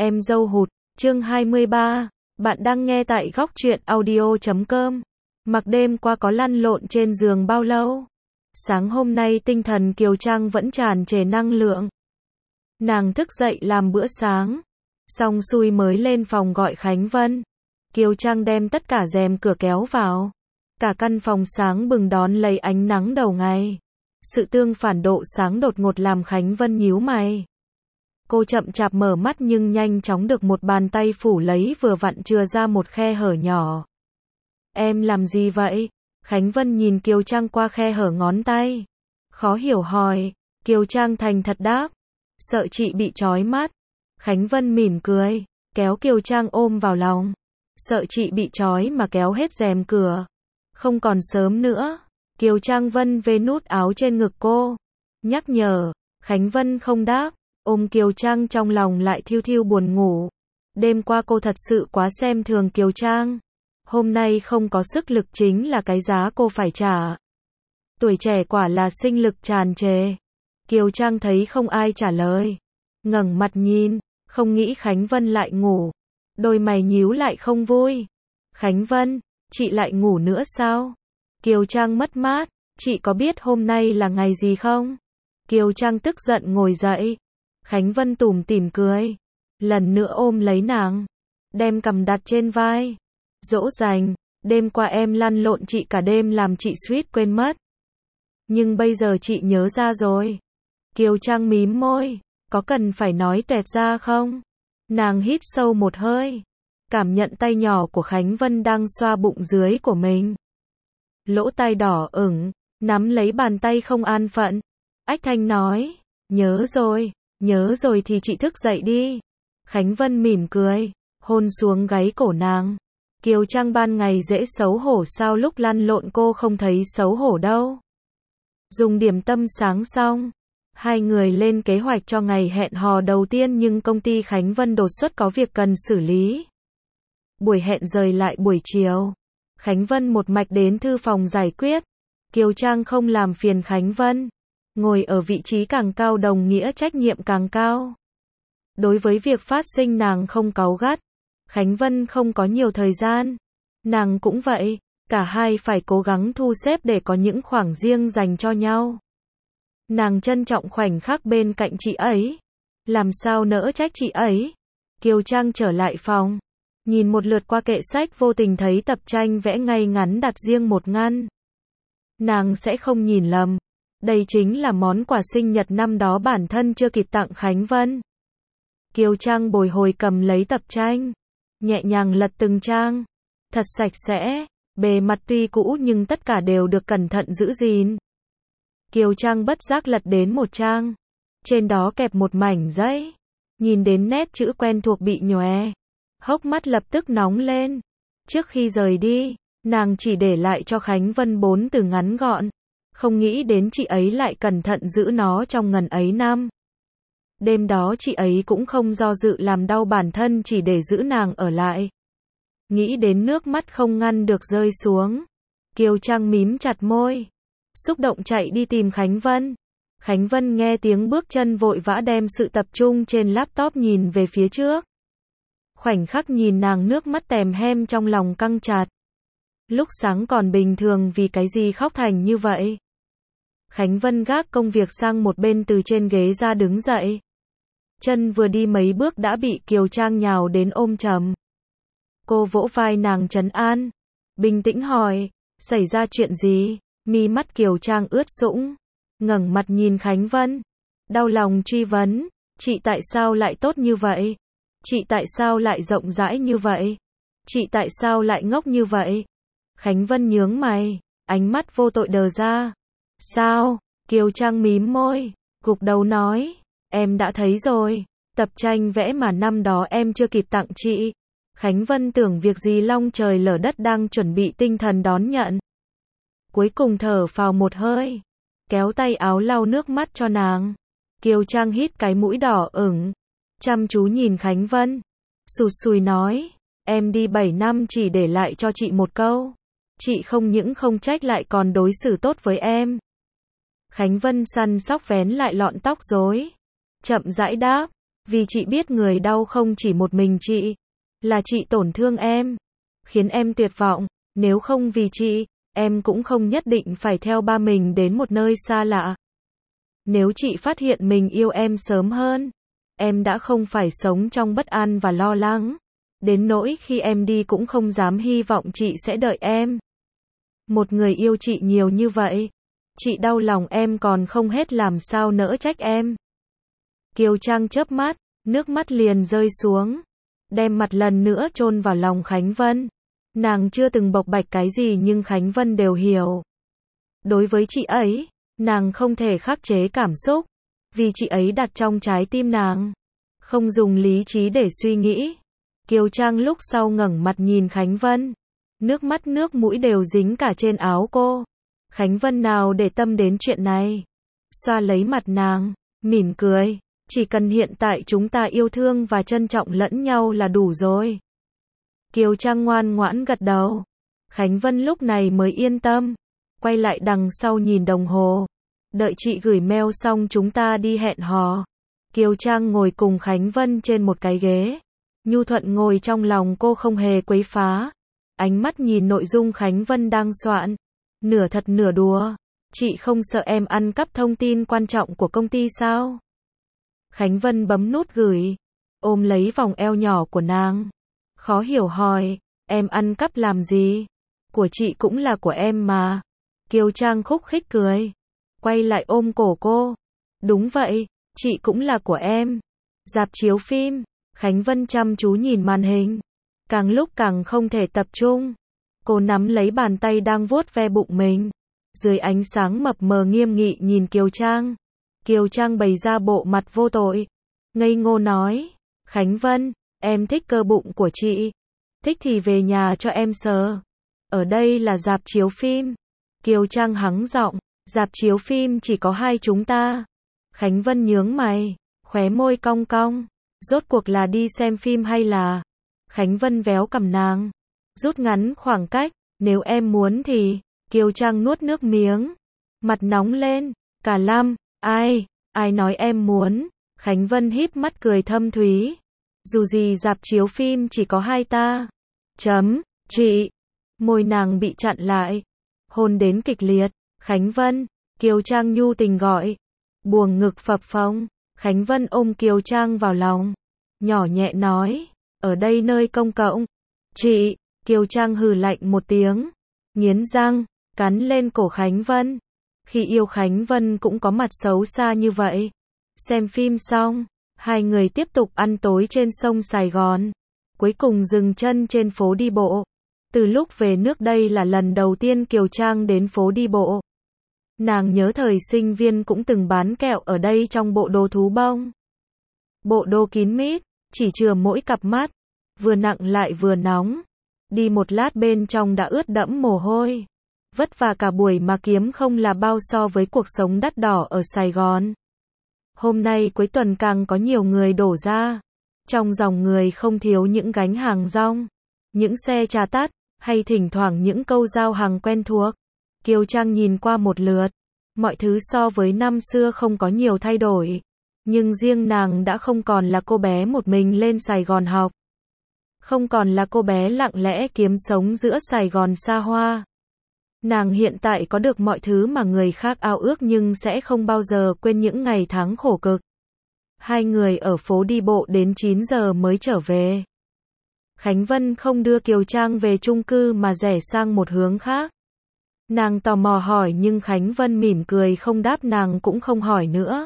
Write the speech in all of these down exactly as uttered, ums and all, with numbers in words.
em dâu hụt, chương hai mươi ba, bạn đang nghe tại góc truyện audio chấm com. Mặc đêm qua có lăn lộn trên giường bao lâu? Sáng hôm nay tinh thần Kiều Trang vẫn tràn trề năng lượng. Nàng thức dậy làm bữa sáng, xong xuôi mới lên phòng gọi Khánh Vân. Kiều Trang đem tất cả rèm cửa kéo vào. Cả căn phòng sáng bừng đón lấy ánh nắng đầu ngày. Sự tương phản độ sáng đột ngột làm Khánh Vân nhíu mày. Cô chậm chạp mở mắt nhưng nhanh chóng được một bàn tay phủ lấy vừa vặn chừa ra một khe hở nhỏ. Em làm gì vậy? Khánh Vân nhìn Kiều Trang qua khe hở ngón tay. Khó hiểu hỏi. Kiều Trang thành thật đáp. Sợ chị bị chói mắt. Khánh Vân mỉm cười, kéo Kiều Trang ôm vào lòng. Sợ chị bị chói mà kéo hết rèm cửa. Không còn sớm nữa. Kiều Trang vân về nút áo trên ngực cô. Nhắc nhở. Khánh Vân không đáp. Ôm Kiều Trang trong lòng lại thiêu thiêu buồn ngủ. Đêm qua cô thật sự quá xem thường Kiều Trang. Hôm nay không có sức lực chính là cái giá cô phải trả. Tuổi trẻ quả là sinh lực tràn trề. Kiều Trang thấy không ai trả lời. Ngẩng mặt nhìn, không nghĩ Khánh Vân lại ngủ. Đôi mày nhíu lại không vui. Khánh Vân, chị lại ngủ nữa sao? Kiều Trang mất mát, chị có biết hôm nay là ngày gì không? Kiều Trang tức giận ngồi dậy. Khánh Vân tủm tỉm cười. Lần nữa ôm lấy nàng. Đem cằm đặt trên vai. Dỗ dành, đêm qua em lăn lộn chị cả đêm làm chị suýt quên mất. Nhưng bây giờ chị nhớ ra rồi. Kiều Trang mím môi. Có cần phải nói toẹt ra không? Nàng hít sâu một hơi. Cảm nhận tay nhỏ của Khánh Vân đang xoa bụng dưới của mình. Lỗ tai đỏ ửng, nắm lấy bàn tay không an phận. Ách thanh nói. Nhớ rồi, nhớ rồi thì chị thức dậy đi. Khánh Vân mỉm cười, hôn xuống gáy cổ nàng. Kiều Trang ban ngày dễ xấu hổ sao lúc lăn lộn cô không thấy xấu hổ đâu. Dùng điểm tâm sáng xong. Hai người lên kế hoạch cho ngày hẹn hò đầu tiên nhưng công ty Khánh Vân đột xuất có việc cần xử lý. Buổi hẹn rời lại buổi chiều. Khánh Vân một mạch đến thư phòng giải quyết. Kiều Trang không làm phiền Khánh Vân. Ngồi ở vị trí càng cao đồng nghĩa trách nhiệm càng cao. Đối với việc phát sinh nàng không cáu gắt. Khánh Vân không có nhiều thời gian. Nàng cũng vậy. Cả hai phải cố gắng thu xếp để có những khoảng riêng dành cho nhau. Nàng trân trọng khoảnh khắc bên cạnh chị ấy. Làm sao nỡ trách chị ấy. Kiều Trang trở lại phòng. Nhìn một lượt qua kệ sách vô tình thấy tập tranh vẽ ngay ngắn đặt riêng một ngăn. Nàng sẽ không nhìn lầm. Đây chính là món quà sinh nhật năm đó bản thân chưa kịp tặng Khánh Vân. Kiều Trang bồi hồi cầm lấy tập tranh. Nhẹ nhàng lật từng trang. Thật sạch sẽ. Bề mặt tuy cũ nhưng tất cả đều được cẩn thận giữ gìn. Kiều Trang bất giác lật đến một trang. Trên đó kẹp một mảnh giấy. Nhìn đến nét chữ quen thuộc bị nhòe. Hốc mắt lập tức nóng lên. Trước khi rời đi, nàng chỉ để lại cho Khánh Vân bốn từ ngắn gọn. Không nghĩ đến chị ấy lại cẩn thận giữ nó trong ngần ấy năm. Đêm đó chị ấy cũng không do dự làm đau bản thân chỉ để giữ nàng ở lại. Nghĩ đến nước mắt không ngăn được rơi xuống. Kiều Trang mím chặt môi. Xúc động chạy đi tìm Khánh Vân. Khánh Vân nghe tiếng bước chân vội vã đem sự tập trung trên laptop nhìn về phía trước. Khoảnh khắc nhìn nàng nước mắt tèm hem trong lòng căng chặt. Lúc sáng còn bình thường vì cái gì khóc thành như vậy. Khánh Vân gác công việc sang một bên từ trên ghế ra đứng dậy. Chân vừa đi mấy bước đã bị Kiều Trang nhào đến ôm chầm. Cô vỗ vai nàng trấn an. Bình tĩnh hỏi, xảy ra chuyện gì? Mi mắt Kiều Trang ướt sũng. Ngẩng mặt nhìn Khánh Vân. Đau lòng truy vấn. Chị tại sao lại tốt như vậy? Chị tại sao lại rộng rãi như vậy? Chị tại sao lại ngốc như vậy? Khánh Vân nhướng mày. Ánh mắt vô tội đờ ra. Sao? Kiều Trang mím môi. Gục đầu nói. Em đã thấy rồi. Tập tranh vẽ mà năm đó em chưa kịp tặng chị. Khánh Vân tưởng việc gì long trời lở đất đang chuẩn bị tinh thần đón nhận. Cuối cùng thở phào một hơi. Kéo tay áo lau nước mắt cho nàng. Kiều Trang hít cái mũi đỏ ửng. Chăm chú nhìn Khánh Vân. Sụt sùi nói. Em đi bảy năm chỉ để lại cho chị một câu. Chị không những không trách lại còn đối xử tốt với em. Khánh Vân săn sóc vén lại lọn tóc rối. Chậm rãi đáp. Vì chị biết người đau không chỉ một mình chị. Là chị tổn thương em. Khiến em tuyệt vọng. Nếu không vì chị, em cũng không nhất định phải theo ba mình đến một nơi xa lạ. Nếu chị phát hiện mình yêu em sớm hơn, em đã không phải sống trong bất an và lo lắng. Đến nỗi khi em đi cũng không dám hy vọng chị sẽ đợi em. Một người yêu chị nhiều như vậy, chị đau lòng em còn không hết làm sao nỡ trách em. Kiều Trang chớp mắt, nước mắt liền rơi xuống, đem mặt lần nữa chôn vào lòng Khánh Vân. Nàng chưa từng bộc bạch cái gì nhưng Khánh Vân đều hiểu. Đối với chị ấy, nàng không thể khắc chế cảm xúc, vì chị ấy đặt trong trái tim nàng, không dùng lý trí để suy nghĩ. Kiều Trang lúc sau ngẩng mặt nhìn Khánh Vân, nước mắt nước mũi đều dính cả trên áo cô. Khánh Vân nào để tâm đến chuyện này, xoa lấy mặt nàng, mỉm cười, chỉ cần hiện tại chúng ta yêu thương và trân trọng lẫn nhau là đủ rồi. Kiều Trang ngoan ngoãn gật đầu. Khánh Vân lúc này mới yên tâm, quay lại đằng sau nhìn đồng hồ. Đợi chị gửi mail xong chúng ta đi hẹn hò. Kiều Trang ngồi cùng Khánh Vân trên một cái ghế. Nhu Thuận ngồi trong lòng cô không hề quấy phá. Ánh mắt nhìn nội dung Khánh Vân đang soạn. Nửa thật nửa đùa. Chị không sợ em ăn cắp thông tin quan trọng của công ty sao? Khánh Vân bấm nút gửi, ôm lấy vòng eo nhỏ của nàng. Khó hiểu hỏi, em ăn cắp làm gì? Của chị cũng là của em mà. Kiều Trang khúc khích cười, quay lại ôm cổ cô. Đúng vậy, chị cũng là của em. Rạp chiếu phim, Khánh Vân chăm chú nhìn màn hình, càng lúc càng không thể tập trung. Cô nắm lấy bàn tay đang vuốt ve bụng mình, dưới ánh sáng mập mờ nghiêm nghị nhìn Kiều Trang. Kiều Trang bày ra bộ mặt vô tội, ngây ngô nói, Khánh Vân, em thích cơ bụng của chị. Thích thì về nhà cho em sờ. Ở đây là rạp chiếu phim. Kiều Trang hắng giọng, rạp chiếu phim chỉ có hai chúng ta. Khánh Vân nhướng mày, khóe môi cong cong. Rốt cuộc là đi xem phim hay là? Khánh Vân véo cằm nàng, rút ngắn khoảng cách. Nếu em muốn thì. Kiều Trang nuốt nước miếng, mặt nóng lên. Cả Lâm, ai, ai nói em muốn? Khánh Vân híp mắt cười thâm thúy. Dù gì rạp chiếu phim chỉ có hai ta. Chấm, chị. Môi nàng bị chặn lại, hôn đến kịch liệt. Khánh Vân, Kiều Trang nhu tình gọi. Buồng ngực phập phồng, Khánh Vân ôm Kiều Trang vào lòng, nhỏ nhẹ nói, ở đây nơi công cộng. Chị, Kiều Trang hừ lạnh một tiếng, nghiến răng, cắn lên cổ Khánh Vân. Khi yêu Khánh Vân cũng có mặt xấu xa như vậy. Xem phim xong, hai người tiếp tục ăn tối trên sông Sài Gòn. Cuối cùng dừng chân trên phố đi bộ. Từ lúc về nước đây là lần đầu tiên Kiều Trang đến phố đi bộ. Nàng nhớ thời sinh viên cũng từng bán kẹo ở đây trong bộ đồ thú bông. Bộ đồ kín mít, chỉ chừa mỗi cặp mắt. Vừa nặng lại vừa nóng. Đi một lát bên trong đã ướt đẫm mồ hôi. Vất vả cả buổi mà kiếm không là bao so với cuộc sống đắt đỏ ở Sài Gòn. Hôm nay cuối tuần càng có nhiều người đổ ra. Trong dòng người không thiếu những gánh hàng rong, những xe trà tát, hay thỉnh thoảng những câu giao hàng quen thuộc. Kiều Trang nhìn qua một lượt. Mọi thứ so với năm xưa không có nhiều thay đổi. Nhưng riêng nàng đã không còn là cô bé một mình lên Sài Gòn học. Không còn là cô bé lặng lẽ kiếm sống giữa Sài Gòn xa hoa. Nàng hiện tại có được mọi thứ mà người khác ao ước nhưng sẽ không bao giờ quên những ngày tháng khổ cực. Hai người ở phố đi bộ đến chín giờ mới trở về. Khánh Vân không đưa Kiều Trang về chung cư mà rẽ sang một hướng khác. Nàng tò mò hỏi nhưng Khánh Vân mỉm cười không đáp, nàng cũng không hỏi nữa.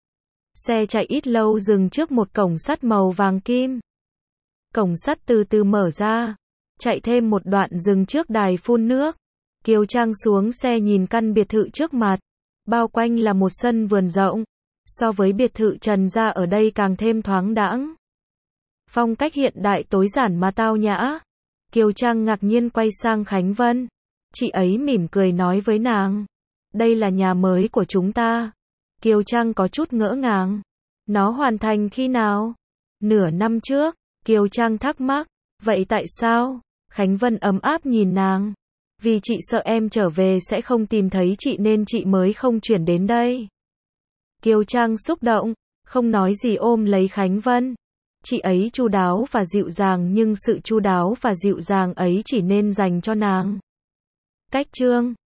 Xe chạy ít lâu dừng trước một cổng sắt màu vàng kim. Cổng sắt từ từ mở ra, chạy thêm một đoạn dừng trước đài phun nước. Kiều Trang xuống xe nhìn căn biệt thự trước mặt, bao quanh là một sân vườn rộng. So với biệt thự Trần gia ở đây càng thêm thoáng đãng. Phong cách hiện đại tối giản mà tao nhã. Kiều Trang ngạc nhiên quay sang Khánh Vân. Chị ấy mỉm cười nói với nàng, đây là nhà mới của chúng ta. Kiều Trang có chút ngỡ ngàng. Nó hoàn thành khi nào? Nửa năm trước. Kiều Trang thắc mắc. Vậy tại sao? Khánh Vân ấm áp nhìn nàng. Vì chị sợ em trở về sẽ không tìm thấy chị nên chị mới không chuyển đến đây. Kiều Trang xúc động. không nói gì ôm lấy Khánh Vân. Chị ấy chu đáo và dịu dàng nhưng sự chu đáo và dịu dàng ấy chỉ nên dành cho nàng. Cách chương